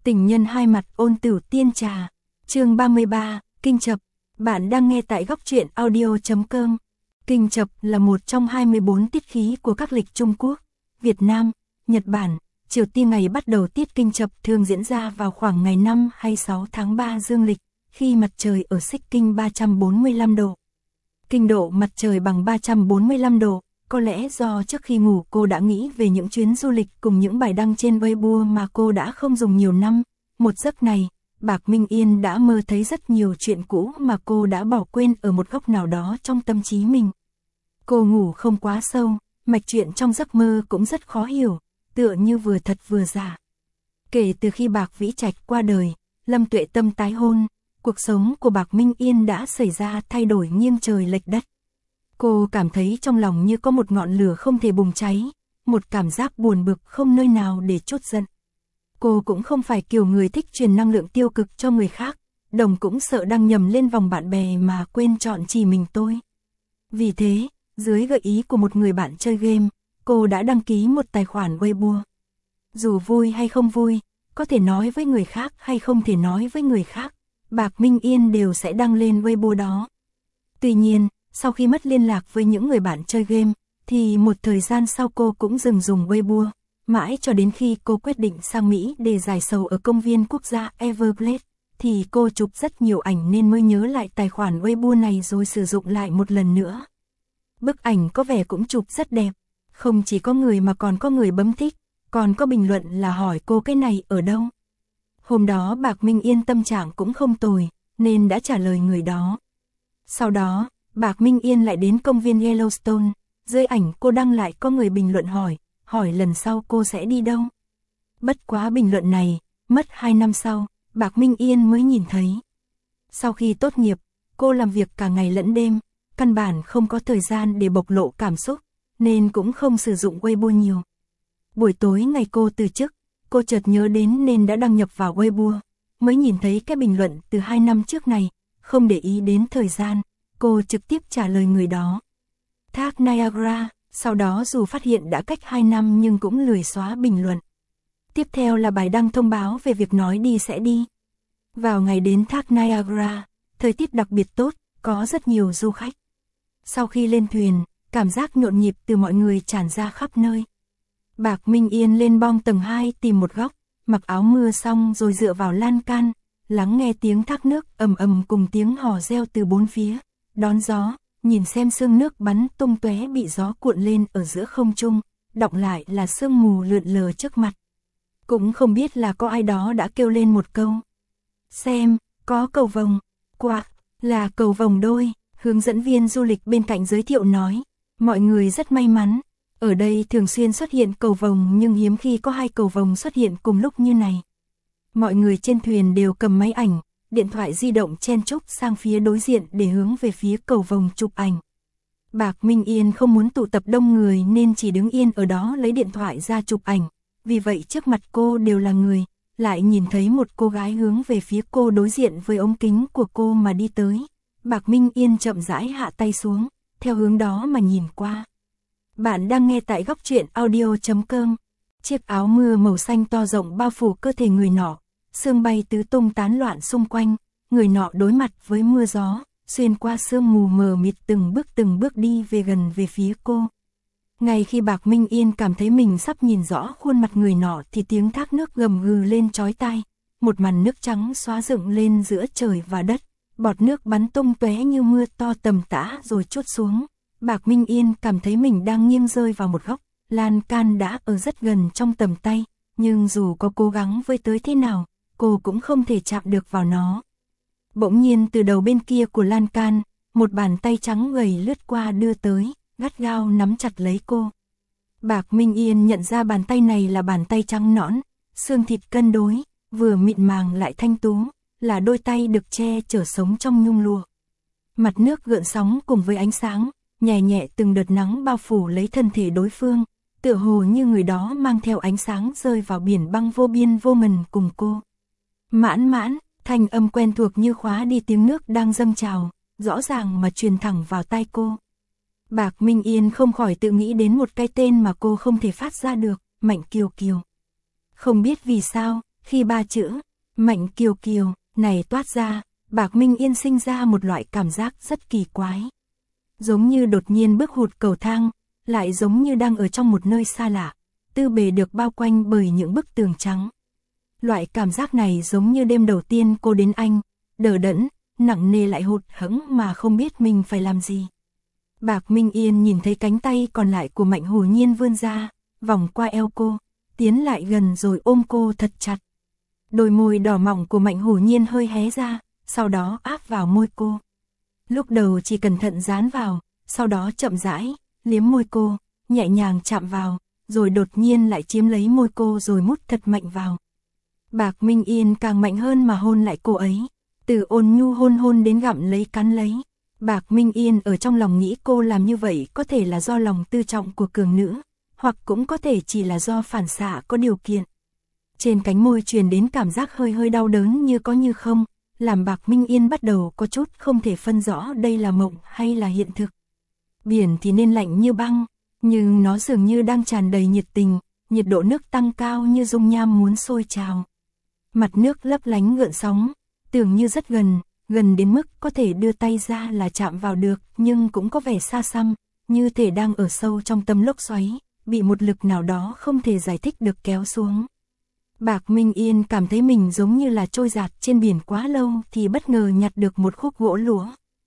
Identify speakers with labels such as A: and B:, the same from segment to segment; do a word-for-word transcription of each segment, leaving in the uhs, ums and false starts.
A: Tình nhân hai mặt ôn tửu tiên trà. Chương ba mươi ba, Kinh Chập. Bạn đang nghe tại góc truyện audio chấm com. Kinh Chập là một trong hai mươi bốn tiết khí của các lịch Trung Quốc, Việt Nam, Nhật Bản, Triều Tiên. Ngày bắt đầu tiết Kinh Chập thường diễn ra vào khoảng ngày năm hay sáu tháng ba dương lịch, khi mặt trời ở xích kinh ba trăm bốn mươi lăm độ. Kinh độ mặt trời bằng ba trăm bốn mươi lăm độ. Có lẽ do trước khi ngủ cô đã nghĩ về những chuyến du lịch cùng những bài đăng trên Weibo mà cô đã không dùng nhiều năm. Một giấc này, Bạc Minh Yên đã mơ thấy rất nhiều chuyện cũ mà cô đã bỏ quên ở một góc nào đó trong tâm trí mình. Cô ngủ không quá sâu, mạch chuyện trong giấc mơ cũng rất khó hiểu, tựa như vừa thật vừa giả. Kể từ khi Bạc Vĩ Trạch qua đời, Lâm Tuệ Tâm tái hôn, cuộc sống của Bạc Minh Yên đã xảy ra thay đổi nghiêng trời lệch đất. Cô cảm thấy trong lòng như có một ngọn lửa không thể bùng cháy, một cảm giác buồn bực không nơi nào để trút giận. Cô cũng không phải kiểu người thích truyền năng lượng tiêu cực cho người khác, đồng cũng sợ đăng nhầm lên vòng bạn bè mà quên chọn chỉ mình tôi. Vì thế, dưới gợi ý của một người bạn chơi game, cô đã đăng ký một tài khoản Weibo. Dù vui hay không vui, có thể nói với người khác hay không thể nói với người khác, Bạc Minh Yên đều sẽ đăng lên Weibo đó. Tuy nhiên, sau khi mất liên lạc với những người bạn chơi game, thì một thời gian sau cô cũng dừng dùng Weibo, mãi cho đến khi cô quyết định sang Mỹ để giải sầu ở công viên quốc gia Everglades, thì cô chụp rất nhiều ảnh nên mới nhớ lại tài khoản Weibo này rồi sử dụng lại một lần nữa. Bức ảnh có vẻ cũng chụp rất đẹp, không chỉ có người mà còn có người bấm thích, còn có bình luận là hỏi cô cái này ở đâu. Hôm đó Bạc Minh Yên tâm trạng cũng không tồi, nên đã trả lời người đó. Sau đó, Bạc Minh Yên lại đến công viên Yellowstone, dưới ảnh cô đăng lại có người bình luận hỏi, hỏi lần sau cô sẽ đi đâu. Bất quá bình luận này, mất hai năm sau, Bạc Minh Yên mới nhìn thấy. Sau khi tốt nghiệp, cô làm việc cả ngày lẫn đêm, căn bản không có thời gian để bộc lộ cảm xúc, nên cũng không sử dụng Weibo nhiều. Buổi tối ngày cô từ chức, cô chợt nhớ đến nên đã đăng nhập vào Weibo, mới nhìn thấy cái bình luận từ hai năm trước này, không để ý đến thời gian. Cô trực tiếp trả lời người đó. Thác Niagara, sau đó dù phát hiện đã cách hai năm nhưng cũng lười xóa bình luận. Tiếp theo là bài đăng thông báo về việc nói đi sẽ đi. Vào ngày đến thác Niagara, thời tiết đặc biệt tốt, có rất nhiều du khách. Sau khi lên thuyền, cảm giác nhộn nhịp từ mọi người tràn ra khắp nơi. Bạc Minh Yên lên bong tầng hai tìm một góc, mặc áo mưa xong rồi dựa vào lan can, lắng nghe tiếng thác nước ầm ầm cùng tiếng hò reo từ bốn phía. Đón gió, nhìn xem sương nước bắn tung tóe bị gió cuộn lên ở giữa không trung, đọng lại là sương mù lượn lờ trước mặt. Cũng không biết là có ai đó đã kêu lên một câu. Xem, có cầu vồng, quạc, là cầu vồng đôi, hướng dẫn viên du lịch bên cạnh giới thiệu nói. Mọi người rất may mắn, ở đây thường xuyên xuất hiện cầu vồng nhưng hiếm khi có hai cầu vồng xuất hiện cùng lúc như này. Mọi người trên thuyền đều cầm máy ảnh, điện thoại di động chen chúc sang phía đối diện để hướng về phía cầu vồng chụp ảnh. Bạc Minh Yên không muốn tụ tập đông người nên chỉ đứng yên ở đó lấy điện thoại ra chụp ảnh. Vì vậy trước mặt cô đều là người, lại nhìn thấy một cô gái hướng về phía cô đối diện với ống kính của cô mà đi tới. Bạc Minh Yên chậm rãi hạ tay xuống, theo hướng đó mà nhìn qua. Bạn đang nghe tại góc truyện audio chấm com. Chiếc áo mưa màu xanh to rộng bao phủ cơ thể người nọ. Sương bay tứ tung tán loạn xung quanh, người nọ đối mặt với mưa gió, xuyên qua sương mù mờ mịt từng bước từng bước đi về gần về phía cô. Ngay khi Bạc Minh Yên cảm thấy mình sắp nhìn rõ khuôn mặt người nọ thì tiếng thác nước gầm gừ lên chói tai, một màn nước trắng xóa dựng lên giữa trời và đất, bọt nước bắn tung tóe như mưa to tầm tã rồi trút xuống. Bạc Minh Yên cảm thấy mình đang nghiêng rơi vào một góc, lan can đã ở rất gần trong tầm tay, nhưng dù có cố gắng với tới thế nào, cô cũng không thể chạm được vào nó. Bỗng nhiên từ đầu bên kia của lan can, một bàn tay trắng gầy lướt qua đưa tới, gắt gao nắm chặt lấy cô. Bạc Minh Yên nhận ra bàn tay này là bàn tay trắng nõn, xương thịt cân đối, vừa mịn màng lại thanh tú, là đôi tay được che chở sống trong nhung lụa. Mặt nước gợn sóng cùng với ánh sáng, nhẹ nhẹ từng đợt nắng bao phủ lấy thân thể đối phương, tựa hồ như người đó mang theo ánh sáng rơi vào biển băng vô biên vô ngần cùng cô. Mãn mãn, thanh âm quen thuộc như khóa đi tiếng nước đang dâng trào, rõ ràng mà truyền thẳng vào tai cô. Bạc Minh Yên không khỏi tự nghĩ đến một cái tên mà cô không thể phát ra được, Mạnh Kiều Kiều. Không biết vì sao, Khi ba chữ, Mạnh Kiều Kiều, này toát ra, Bạc Minh Yên sinh ra một loại cảm giác rất kỳ quái. Giống như đột nhiên bước hụt cầu thang, lại giống như đang ở trong một nơi xa lạ, tư bề được bao quanh bởi những bức tường trắng. Loại cảm giác này giống như đêm đầu tiên cô đến Anh, đờ đẫn, nặng nề lại hụt hẫng mà không biết mình phải làm gì. Bạc Minh Yên nhìn thấy cánh tay còn lại của Mạnh Hổ Nhiên vươn ra, vòng qua eo cô, tiến lại gần rồi ôm cô thật chặt. Đôi môi đỏ mọng của Mạnh Hổ Nhiên hơi hé ra, sau đó áp vào môi cô. Lúc đầu chỉ cẩn thận dán vào, sau đó chậm rãi, liếm môi cô, nhẹ nhàng chạm vào, rồi đột nhiên lại chiếm lấy môi cô rồi mút thật mạnh vào. Bạc Minh Yên càng mạnh hơn mà hôn lại cô ấy, từ ôn nhu hôn hôn đến gặm lấy cắn lấy. Bạc Minh Yên ở trong lòng nghĩ cô làm như vậy có thể là do lòng tư trọng của cường nữ, hoặc cũng có thể chỉ là do phản xạ có điều kiện. Trên cánh môi truyền đến cảm giác hơi hơi đau đớn như có như không, làm Bạc Minh Yên bắt đầu có chút không thể phân rõ đây là mộng hay là hiện thực. Biển thì nên lạnh như băng, nhưng nó dường như đang tràn đầy nhiệt tình, nhiệt độ nước tăng cao như dung nham muốn sôi trào. Mặt nước lấp lánh gợn sóng, tưởng như rất gần, gần đến mức có thể đưa tay ra là chạm vào được, nhưng cũng có vẻ xa xăm, như thể đang ở sâu trong tâm lốc xoáy, bị một lực nào đó không thể giải thích được kéo xuống. Bạc Minh Yên cảm thấy mình giống như là trôi dạt trên biển quá lâu thì bất ngờ nhặt được một khúc gỗ lũa.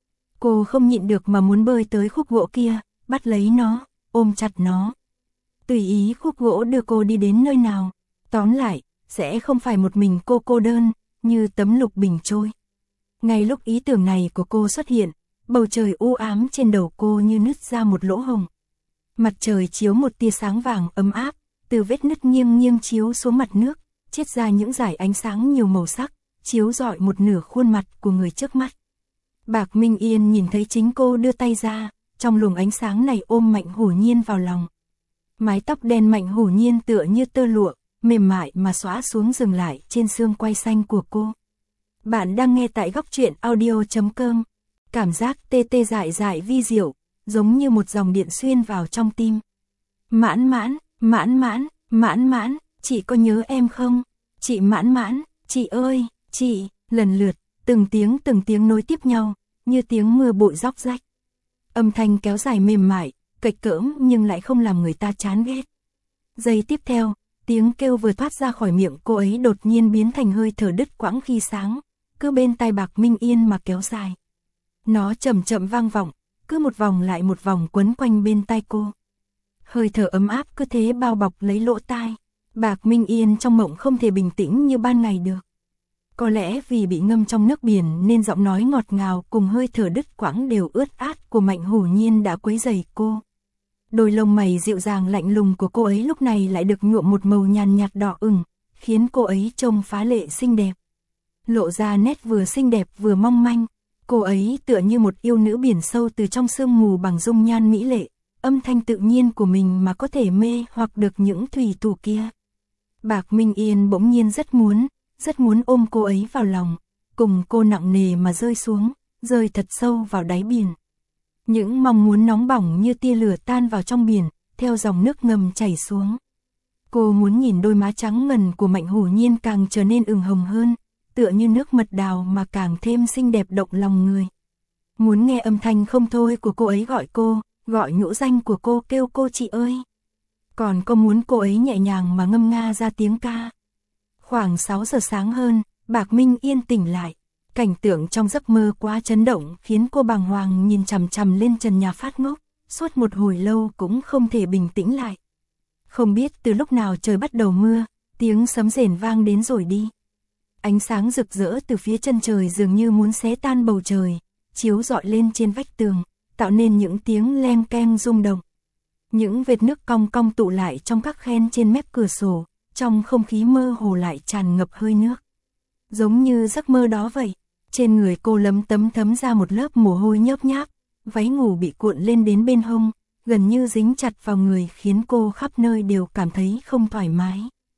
A: Cô không nhịn được mà muốn bơi tới khúc gỗ kia, bắt lấy nó, ôm chặt nó. Tùy ý khúc gỗ đưa cô đi đến nơi nào, tóm lại, sẽ không phải một mình cô cô đơn, như tấm lục bình trôi. Ngay lúc ý tưởng này của cô xuất hiện, bầu trời u ám trên đầu cô như nứt ra một lỗ hồng. Mặt trời chiếu một tia sáng vàng ấm áp, từ vết nứt nghiêng nghiêng chiếu xuống mặt nước, chiết ra những dải ánh sáng nhiều màu sắc, chiếu rọi một nửa khuôn mặt của người trước mắt. Bạc Minh Yên nhìn thấy chính cô đưa tay ra, trong luồng ánh sáng này ôm Mạnh Hổ Nhiên vào lòng. Mái tóc đen Mạnh Hổ Nhiên tựa như tơ lụa, mềm mại mà xõa xuống dừng lại trên xương quai xanh của cô. Bạn đang nghe tại góc truyện audio chấm com. Cảm giác tê tê dại dại vi diệu, giống như một dòng điện xuyên vào trong tim. Mãn mãn, mãn mãn, mãn mãn, chị có nhớ em không? Chị mãn mãn, chị ơi, chị, lần lượt, từng tiếng từng tiếng nối tiếp nhau, như tiếng mưa bụi róc rách. Âm thanh kéo dài mềm mại, kịch cỡm nhưng lại không làm người ta chán ghét. Giây tiếp theo, tiếng kêu vừa thoát ra khỏi miệng cô ấy đột nhiên biến thành hơi thở đứt quãng khi sáng, cứ bên tai Bạc Minh Yên mà kéo dài. Nó chậm chậm vang vọng, cứ một vòng lại một vòng quấn quanh bên tai cô. Hơi thở ấm áp cứ thế bao bọc lấy lỗ tai. Bạc Minh Yên trong mộng không thể bình tĩnh như ban ngày được. Có lẽ vì bị ngâm trong nước biển nên giọng nói ngọt ngào cùng hơi thở đứt quãng đều ướt át của Mạnh Hổ Nhiên đã quấy rầy cô. Đôi lông mày dịu dàng lạnh lùng của cô ấy lúc này lại được nhuộm một màu nhàn nhạt đỏ ửng, khiến cô ấy trông phá lệ xinh đẹp. Lộ ra nét vừa xinh đẹp vừa mong manh, cô ấy tựa như một yêu nữ biển sâu từ trong sương mù bằng dung nhan mỹ lệ, âm thanh tự nhiên của mình mà có thể mê hoặc được những thủy thủ kia. Bạc Minh Yên bỗng nhiên rất muốn, rất muốn ôm cô ấy vào lòng, cùng cô nặng nề mà rơi xuống, rơi thật sâu vào đáy biển. Những mong muốn nóng bỏng như tia lửa tan vào trong biển, theo dòng nước ngầm chảy xuống. Cô muốn nhìn đôi má trắng ngần của Mạnh Hổ Nhiên càng trở nên ửng hồng hơn, tựa như nước mật đào mà càng thêm xinh đẹp động lòng người. Muốn nghe âm thanh không thôi của cô ấy gọi cô, gọi nhũ danh của cô, kêu cô chị ơi. Còn cô muốn cô ấy nhẹ nhàng mà ngâm nga ra tiếng ca. Khoảng sáu giờ sáng hơn, Bạc Minh Yên tỉnh lại. Cảnh tượng trong giấc mơ quá chấn động khiến cô bàng hoàng nhìn chằm chằm lên trần nhà phát ngốc, suốt một hồi lâu cũng không thể bình tĩnh lại. Không biết từ lúc nào trời bắt đầu mưa, tiếng sấm rền vang đến rồi đi. Ánh sáng rực rỡ từ phía chân trời dường như muốn xé tan bầu trời, chiếu rọi lên trên vách tường, tạo nên những tiếng leng keng rung động. Những vệt nước cong cong tụ lại trong các khe trên mép cửa sổ, trong không khí mơ hồ lại tràn ngập hơi nước. Giống như giấc mơ đó vậy, trên người cô lấm tấm thấm ra một lớp mồ hôi nhớp nháp, váy ngủ bị cuộn lên đến bên hông, gần như dính chặt vào người khiến cô khắp nơi đều cảm thấy không thoải mái.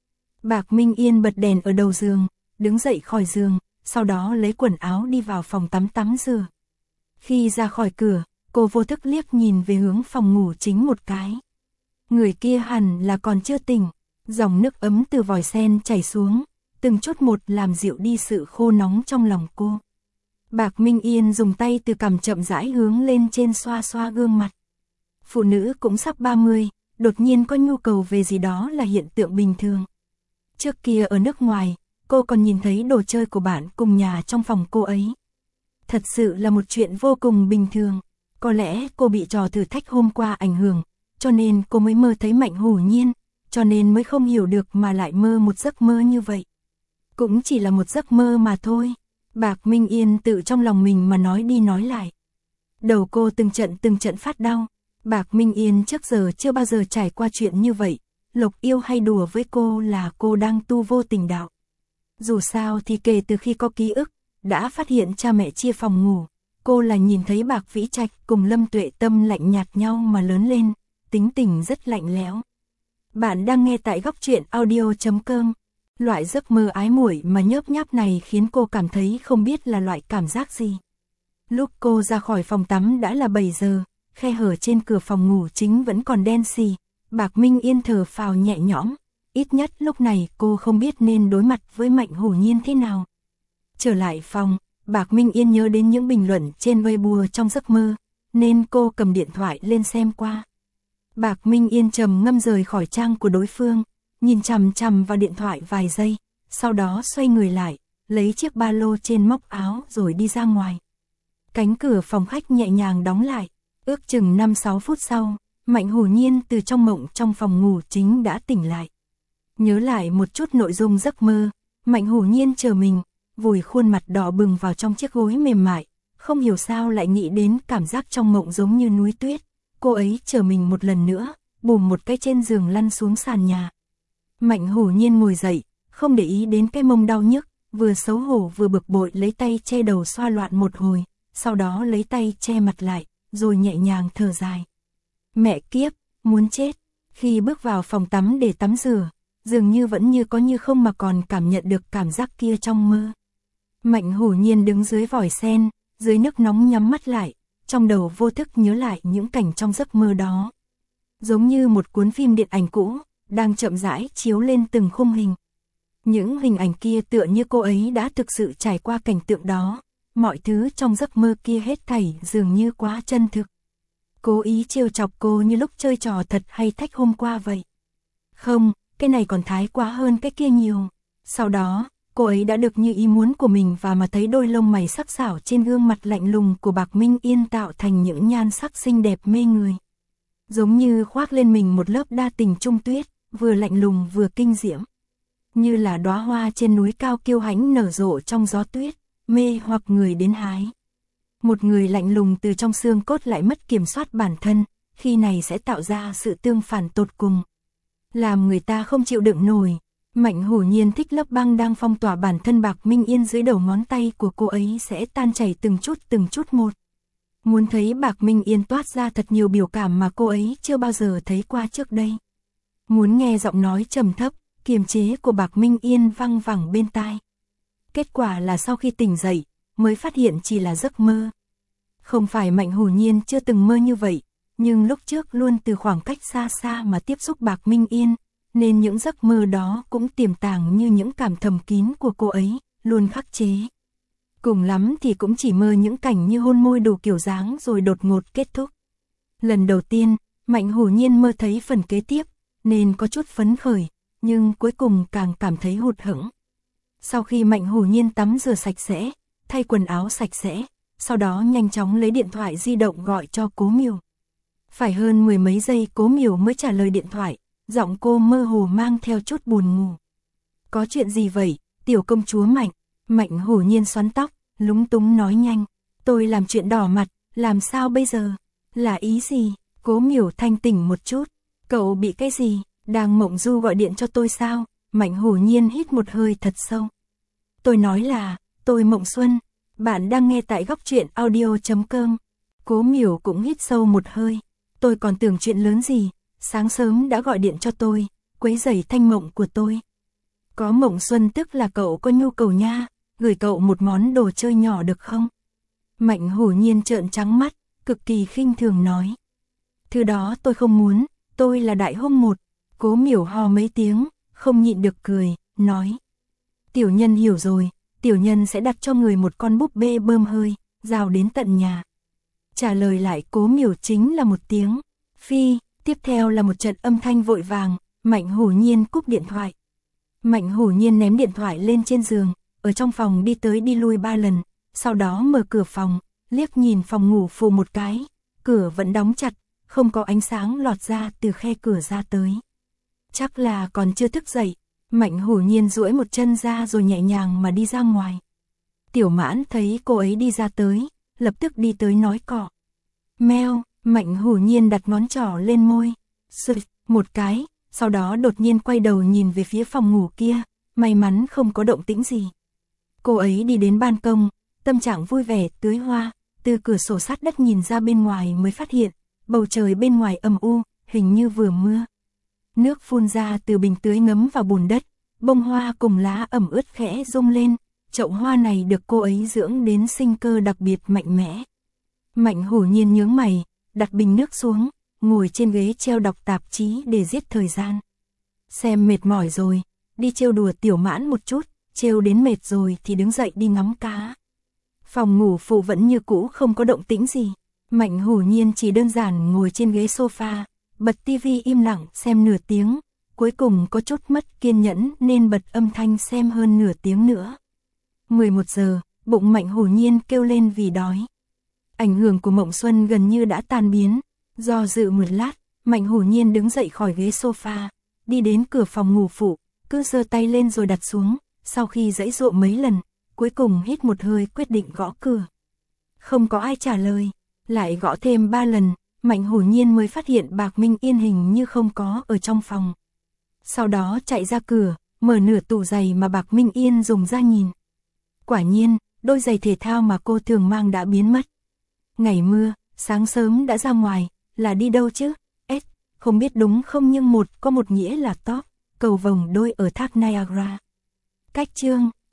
A: Bạc Minh Yên bật đèn ở đầu giường, đứng dậy khỏi giường, sau đó lấy quần áo đi vào phòng tắm tắm rửa. Khi ra khỏi cửa, cô vô thức liếc nhìn về hướng phòng ngủ chính một cái. Người kia hẳn là còn chưa tỉnh, dòng nước ấm từ vòi sen chảy xuống, từng chút một làm dịu đi sự khô nóng trong lòng cô. Bạc Minh Yên dùng tay từ cằm chậm rãi hướng lên trên xoa xoa gương mặt. Phụ nữ cũng sắp ba mươi, đột nhiên có nhu cầu về gì đó là hiện tượng bình thường. Trước kia ở nước ngoài, cô còn nhìn thấy đồ chơi của bạn cùng nhà trong phòng cô ấy. Thật sự là một chuyện vô cùng bình thường. Có lẽ cô bị trò thử thách hôm qua ảnh hưởng, cho nên cô mới mơ thấy Mạnh Hủ Nhiên, cho nên mới không hiểu được mà lại mơ một giấc mơ như vậy. Cũng chỉ là một giấc mơ mà thôi. Bạc Minh Yên tự trong lòng mình mà nói đi nói lại. Đầu cô từng trận từng trận phát đau. Bạc Minh Yên trước giờ chưa bao giờ trải qua chuyện như vậy. Lộc Yêu hay đùa với cô là cô đang tu vô tình đạo. Dù sao thì kể từ khi có ký ức, đã phát hiện cha mẹ chia phòng ngủ, cô là nhìn thấy Bạc Vĩ Trạch cùng Lâm Tuệ Tâm lạnh nhạt nhau mà lớn lên, tính tình rất lạnh lẽo. Bạn đang nghe tại góc truyện audio chấm com. Loại giấc mơ ái muội mà nhớp nháp này khiến cô cảm thấy không biết là loại cảm giác gì. Lúc cô ra khỏi phòng tắm đã là bảy giờ, khe hở trên cửa phòng ngủ chính vẫn còn đen xì. Bạc Minh Yên thở phào nhẹ nhõm, ít nhất lúc này cô không biết nên đối mặt với Mạnh Hủ Nhiên thế nào. Trở lại phòng, Bạc Minh Yên nhớ đến những bình luận trên Weibo trong giấc mơ, nên cô cầm điện thoại lên xem qua. Bạc Minh Yên trầm ngâm rời khỏi trang của đối phương, nhìn chằm chằm vào điện thoại vài giây, sau đó xoay người lại, lấy chiếc ba lô trên móc áo rồi đi ra ngoài. Cánh cửa phòng khách nhẹ nhàng đóng lại, ước chừng năm sáu phút sau, Mạnh Hủ Nhiên từ trong mộng trong phòng ngủ chính đã tỉnh lại. Nhớ lại một chút nội dung giấc mơ, Mạnh Hủ Nhiên chờ mình, vùi khuôn mặt đỏ bừng vào trong chiếc gối mềm mại, không hiểu sao lại nghĩ đến cảm giác trong mộng giống như núi tuyết. Cô ấy chờ mình một lần nữa, bùm một cái trên giường lăn xuống sàn nhà. Mạnh Hủ Nhiên ngồi dậy, không để ý đến cái mông đau nhức, vừa xấu hổ vừa bực bội lấy tay che đầu xoa loạn một hồi, sau đó lấy tay che mặt lại, rồi nhẹ nhàng thở dài. Mẹ kiếp, muốn chết. Khi bước vào phòng tắm để tắm rửa, dường như vẫn như có như không mà còn cảm nhận được cảm giác kia trong mơ. Mạnh Hủ Nhiên đứng dưới vòi sen, dưới nước nóng nhắm mắt lại, trong đầu vô thức nhớ lại những cảnh trong giấc mơ đó. Giống như một cuốn phim điện ảnh cũ, đang chậm rãi chiếu lên từng khung hình. Những hình ảnh kia tựa như cô ấy đã thực sự trải qua cảnh tượng đó, mọi thứ trong giấc mơ kia hết thảy dường như quá chân thực. Cố ý trêu chọc cô như lúc chơi trò thật hay thách hôm qua vậy. Không, cái này còn thái quá hơn cái kia nhiều. Sau đó, cô ấy đã được như ý muốn của mình và mà thấy đôi lông mày sắc sảo trên gương mặt lạnh lùng của Bạc Minh Yên tạo thành những nhan sắc xinh đẹp mê người. Giống như khoác lên mình một lớp đa tình trung tuyết, vừa lạnh lùng vừa kinh diễm. Như là đóa hoa trên núi cao kiêu hãnh nở rộ trong gió tuyết, mê hoặc người đến hái. Một người lạnh lùng từ trong xương cốt lại mất kiểm soát bản thân, khi này sẽ tạo ra sự tương phản tột cùng. Làm người ta không chịu đựng nổi. Mạnh Hủ Nhiên thích lớp băng đang phong tỏa bản thân Bạc Minh Yên dưới đầu ngón tay của cô ấy sẽ tan chảy từng chút từng chút một. Muốn thấy Bạc Minh Yên toát ra thật nhiều biểu cảm mà cô ấy chưa bao giờ thấy qua trước đây. Muốn nghe giọng nói trầm thấp, kiềm chế của Bạc Minh Yên vang vẳng bên tai. Kết quả là sau khi tỉnh dậy, mới phát hiện chỉ là giấc mơ. Không phải Mạnh Hủ Nhiên chưa từng mơ như vậy, nhưng lúc trước luôn từ khoảng cách xa xa mà tiếp xúc Bạc Minh Yên, nên những giấc mơ đó cũng tiềm tàng như những cảm thầm kín của cô ấy, luôn khắc chế. Cùng lắm thì cũng chỉ mơ những cảnh như hôn môi đủ kiểu dáng rồi đột ngột kết thúc. Lần đầu tiên, Mạnh Hủ Nhiên mơ thấy phần kế tiếp, nên có chút phấn khởi, nhưng cuối cùng càng cảm thấy hụt hẫng. Sau khi Mạnh Hủ Nhiên tắm rửa sạch sẽ, thay quần áo sạch sẽ, sau đó nhanh chóng lấy điện thoại di động gọi cho Cố Miểu. Phải hơn mười mấy giây Cố Miểu mới trả lời điện thoại, giọng cô mơ hồ mang theo chút buồn ngủ. Có chuyện gì vậy, tiểu công chúa Mạnh? Mạnh Hủ Nhiên xoắn tóc, lúng túng nói nhanh. Tôi làm chuyện đỏ mặt, làm sao bây giờ? Là ý gì? Cố Miểu thanh tỉnh một chút. Cậu bị cái gì? Đang mộng du gọi điện cho tôi sao? Mạnh Hủ Nhiên hít một hơi thật sâu. Tôi nói là, tôi mộng xuân. Bạn đang nghe tại góc truyện audio chấm com. Cố Miểu cũng hít sâu một hơi. Tôi còn tưởng chuyện lớn gì, sáng sớm đã gọi điện cho tôi, quấy rầy thanh mộng của tôi. Có mộng xuân tức là cậu có nhu cầu nha, gửi cậu một món đồ chơi nhỏ được không? Mạnh Hủ Nhiên trợn trắng mắt, cực kỳ khinh thường nói. Thứ đó tôi không muốn, tôi là đại hôn một. Cố Miểu ho mấy tiếng, không nhịn được cười, nói. Tiểu nhân hiểu rồi, tiểu nhân sẽ đặt cho người một con búp bê bơm hơi, giao đến tận nhà. Trả lời lại Cố Miểu chính là một tiếng phi, tiếp theo là một trận âm thanh vội vàng, Mạnh Hổ Nhiên cúp điện thoại. Mạnh Hổ Nhiên ném điện thoại lên trên giường, ở trong phòng đi tới đi lui ba lần, sau đó mở cửa phòng, liếc nhìn phòng ngủ phụ một cái, cửa vẫn đóng chặt, không có ánh sáng lọt ra từ khe cửa ra tới. Chắc là còn chưa thức dậy, Mạnh Hổ Nhiên duỗi một chân ra rồi nhẹ nhàng mà đi ra ngoài. Tiểu Mãn thấy cô ấy đi ra tới, lập tức đi tới nói cọ. Meo, Mạnh Hổ Nhiên đặt ngón trỏ lên môi, sụt một cái, sau đó đột nhiên quay đầu nhìn về phía phòng ngủ kia, may mắn không có động tĩnh gì. Cô ấy đi đến ban công, tâm trạng vui vẻ tưới hoa, từ cửa sổ sát đất nhìn ra bên ngoài mới phát hiện, bầu trời bên ngoài âm u, hình như vừa mưa. Nước phun ra từ bình tưới ngấm vào bùn đất, bông hoa cùng lá ẩm ướt khẽ rung lên, chậu hoa này được cô ấy dưỡng đến sinh cơ đặc biệt mạnh mẽ. Mạnh Hổ Nhiên nhướng mày, đặt bình nước xuống, ngồi trên ghế treo đọc tạp chí để giết thời gian. Xem mệt mỏi rồi, đi trêu đùa Tiểu Mãn một chút, trêu đến mệt rồi thì đứng dậy đi ngắm cá. Phòng ngủ phụ vẫn như cũ không có động tĩnh gì, Mạnh Hổ Nhiên chỉ đơn giản ngồi trên ghế sofa, bật tivi im lặng xem nửa tiếng, cuối cùng có chút mất kiên nhẫn nên bật âm thanh xem hơn nửa tiếng nữa. mười một giờ, bụng Mạnh Hổ Nhiên kêu lên vì đói. Ảnh hưởng của mộng xuân gần như đã tan biến, do dự một lát, Mạnh Hổ Nhiên đứng dậy khỏi ghế sofa, đi đến cửa phòng ngủ phụ, cứ giơ tay lên rồi đặt xuống, sau khi giãy giụa mấy lần, cuối cùng hít một hơi quyết định gõ cửa. Không có ai trả lời, lại gõ thêm ba lần, Mạnh Hổ Nhiên mới phát hiện Bạc Minh Yên hình như không có ở trong phòng. Sau đó chạy ra cửa, mở nửa tủ giày mà Bạc Minh Yên dùng ra nhìn. Quả nhiên, đôi giày thể thao mà cô thường mang đã biến mất. Ngày mưa, sáng sớm đã ra ngoài, là đi đâu chứ? S, không biết đúng không nhưng một có một nghĩa là top, cầu vồng đôi ở thác Niagara. Cách chương